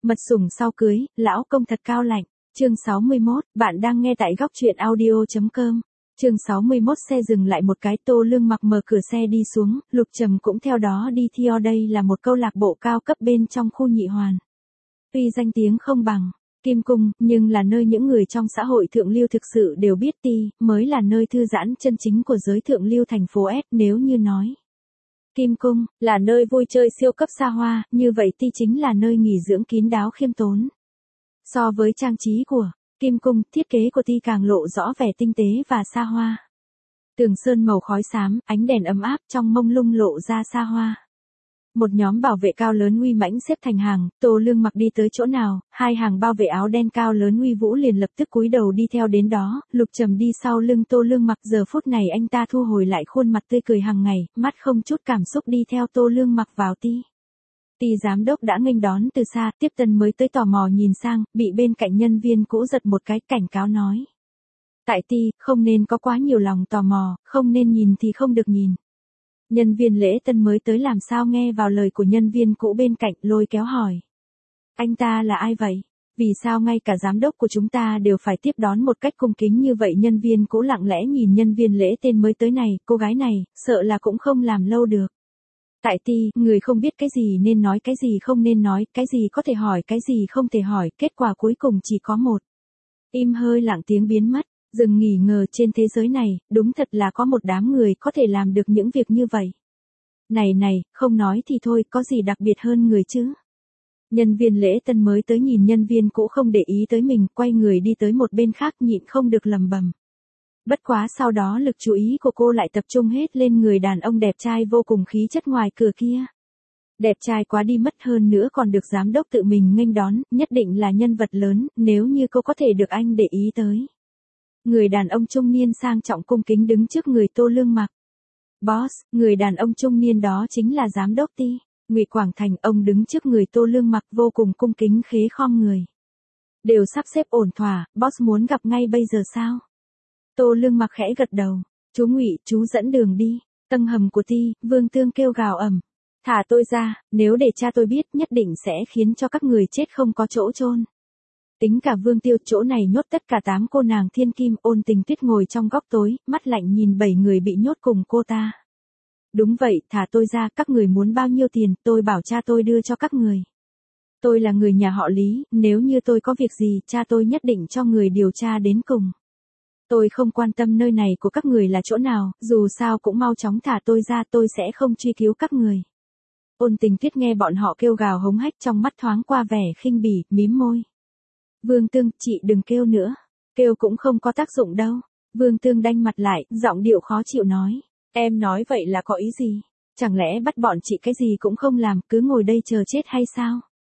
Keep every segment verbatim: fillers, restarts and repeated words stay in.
Mật sủng sau cưới, lão công thật cao lạnh. Chương sáu mươi mốt, bạn đang nghe tại góc truyện audio chấm com. Chương sáu mươi mốt xe dừng lại một cái, Tô Lương Mặc mở cửa xe đi xuống, Lục Trầm cũng theo đó đi theo. Đây là một câu lạc bộ cao cấp bên trong khu nhị hoàn. Tuy danh tiếng không bằng Kim Cung, nhưng là nơi những người trong xã hội thượng lưu thực sự đều biết Ti, mới là nơi thư giãn chân chính của giới thượng lưu thành phố S. Nếu như nói Kim Cung là nơi vui chơi siêu cấp xa hoa, như vậy Ti chính là nơi nghỉ dưỡng kín đáo khiêm tốn. So với trang trí của Kim Cung, thiết kế của Ti càng lộ rõ vẻ tinh tế và xa hoa. Tường sơn màu khói xám, ánh đèn ấm áp trong mông lung lộ ra xa hoa. Một nhóm bảo vệ cao lớn uy mãnh xếp thành hàng, Tô Lương Mặc đi tới chỗ nào, hai hàng bảo vệ áo đen cao lớn uy vũ liền lập tức cúi đầu đi theo đến đó. Lục Trầm đi sau lưng Tô Lương Mặc, giờ phút này anh ta thu hồi lại khuôn mặt tươi cười hàng ngày, mắt không chút cảm xúc đi theo Tô Lương Mặc vào Ti. Ti giám đốc đã nghênh đón từ xa, tiếp tân mới tới tò mò nhìn sang, bị bên cạnh nhân viên cũ giật một cái, cảnh cáo nói: tại Ti, không nên có quá nhiều lòng tò mò, không nên nhìn thì không được nhìn. Nhân viên lễ tân mới tới làm sao nghe vào lời của nhân viên cũ bên cạnh, lôi kéo hỏi: anh ta là ai vậy? Vì sao ngay cả giám đốc của chúng ta đều phải tiếp đón một cách cung kính như vậy? Nhân viên cũ lặng lẽ nhìn nhân viên lễ tên mới tới này, cô gái này, sợ là cũng không làm lâu được. Tại Ti, người không biết cái gì nên nói, cái gì không nên nói, cái gì có thể hỏi, cái gì không thể hỏi, kết quả cuối cùng chỉ có một. Im hơi lặng tiếng biến mất. Dừng nghỉ ngờ, trên thế giới này, đúng thật là có một đám người có thể làm được những việc như vậy. Này này, không nói thì thôi, có gì đặc biệt hơn người chứ? Nhân viên lễ tân mới tới nhìn nhân viên cũ không để ý tới mình, quay người đi tới một bên khác, nhịn không được lầm bầm. Bất quá sau đó lực chú ý của cô lại tập trung hết lên người đàn ông đẹp trai vô cùng khí chất ngoài cửa kia. Đẹp trai quá đi mất, hơn nữa còn được giám đốc tự mình nghênh đón, nhất định là nhân vật lớn, nếu như cô có thể được anh để ý tới. Người đàn ông trung niên sang trọng cung kính đứng trước người Tô Lương Mặc. Boss, người đàn ông trung niên đó chính là giám đốc Ti, Ngụy Quảng Thành. Ông đứng trước người Tô Lương Mặc vô cùng cung kính khế khom người. Đều sắp xếp ổn thỏa, boss muốn gặp ngay bây giờ sao? Tô Lương Mặc khẽ gật đầu. Chú Ngụy, chú dẫn đường đi. Tầng hầm của Ti, Vương Tương kêu gào ầm: thả tôi ra, nếu để cha tôi biết nhất định sẽ khiến cho các người chết không có chỗ chôn. Tính cả Vương Tiêu, chỗ này nhốt tất cả tám cô nàng thiên kim. Ôn Tình Tuyết ngồi trong góc tối, mắt lạnh nhìn bảy người bị nhốt cùng cô ta. Đúng vậy, thả tôi ra, các người muốn bao nhiêu tiền, tôi bảo cha tôi đưa cho các người. Tôi là người nhà họ Lý, nếu như tôi có việc gì, cha tôi nhất định cho người điều tra đến cùng. Tôi không quan tâm nơi này của các người là chỗ nào, dù sao cũng mau chóng thả tôi ra, tôi sẽ không truy cứu các người. Ôn Tình Tuyết nghe bọn họ kêu gào hống hách, trong mắt thoáng qua vẻ khinh bỉ, mím môi. Vương Tương, chị đừng kêu nữa. Kêu cũng không có tác dụng đâu. Vương Tương đanh mặt lại, giọng điệu khó chịu nói. Em nói vậy là có ý gì? Chẳng lẽ bắt bọn chị cái gì cũng không làm, cứ ngồi đây chờ chết hay sao?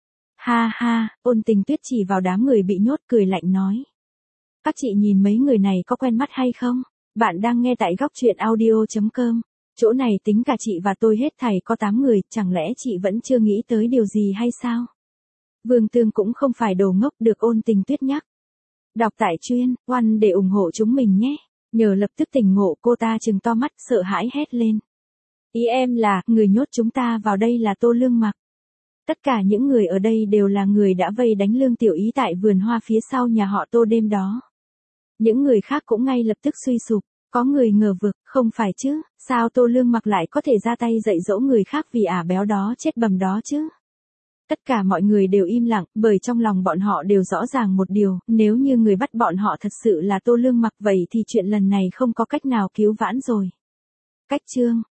Ha ha, Ôn Tình Tuyết chỉ vào đám người bị nhốt, cười lạnh nói. Các chị nhìn mấy người này có quen mắt hay không? Bạn đang nghe tại góc truyện audio chấm com. Chỗ này tính cả chị và tôi hết thảy có tám người, chẳng lẽ chị vẫn chưa nghĩ tới điều gì hay sao? Vương Tương cũng không phải đồ ngốc, được Ôn Tình Tuyết nhắc. Đọc tại chuyên, oan để ủng hộ chúng mình nhé. Nhờ lập tức tỉnh ngộ, cô ta trừng to mắt, sợ hãi hét lên. Ý em là, người nhốt chúng ta vào đây là Tô Lương Mặc. Tất cả những người ở đây đều là người đã vây đánh Lương Tiểu Ý tại vườn hoa phía sau nhà họ Tô đêm đó. Những người khác cũng ngay lập tức suy sụp. Có người ngờ vực, không phải chứ, sao Tô Lương Mặc lại có thể ra tay dạy dỗ người khác vì ả béo đó chết bầm đó chứ? Tất cả mọi người đều im lặng, bởi trong lòng bọn họ đều rõ ràng một điều, nếu như người bắt bọn họ thật sự là Tô Lương Mặc vậy thì chuyện lần này không có cách nào cứu vãn rồi. Cách chương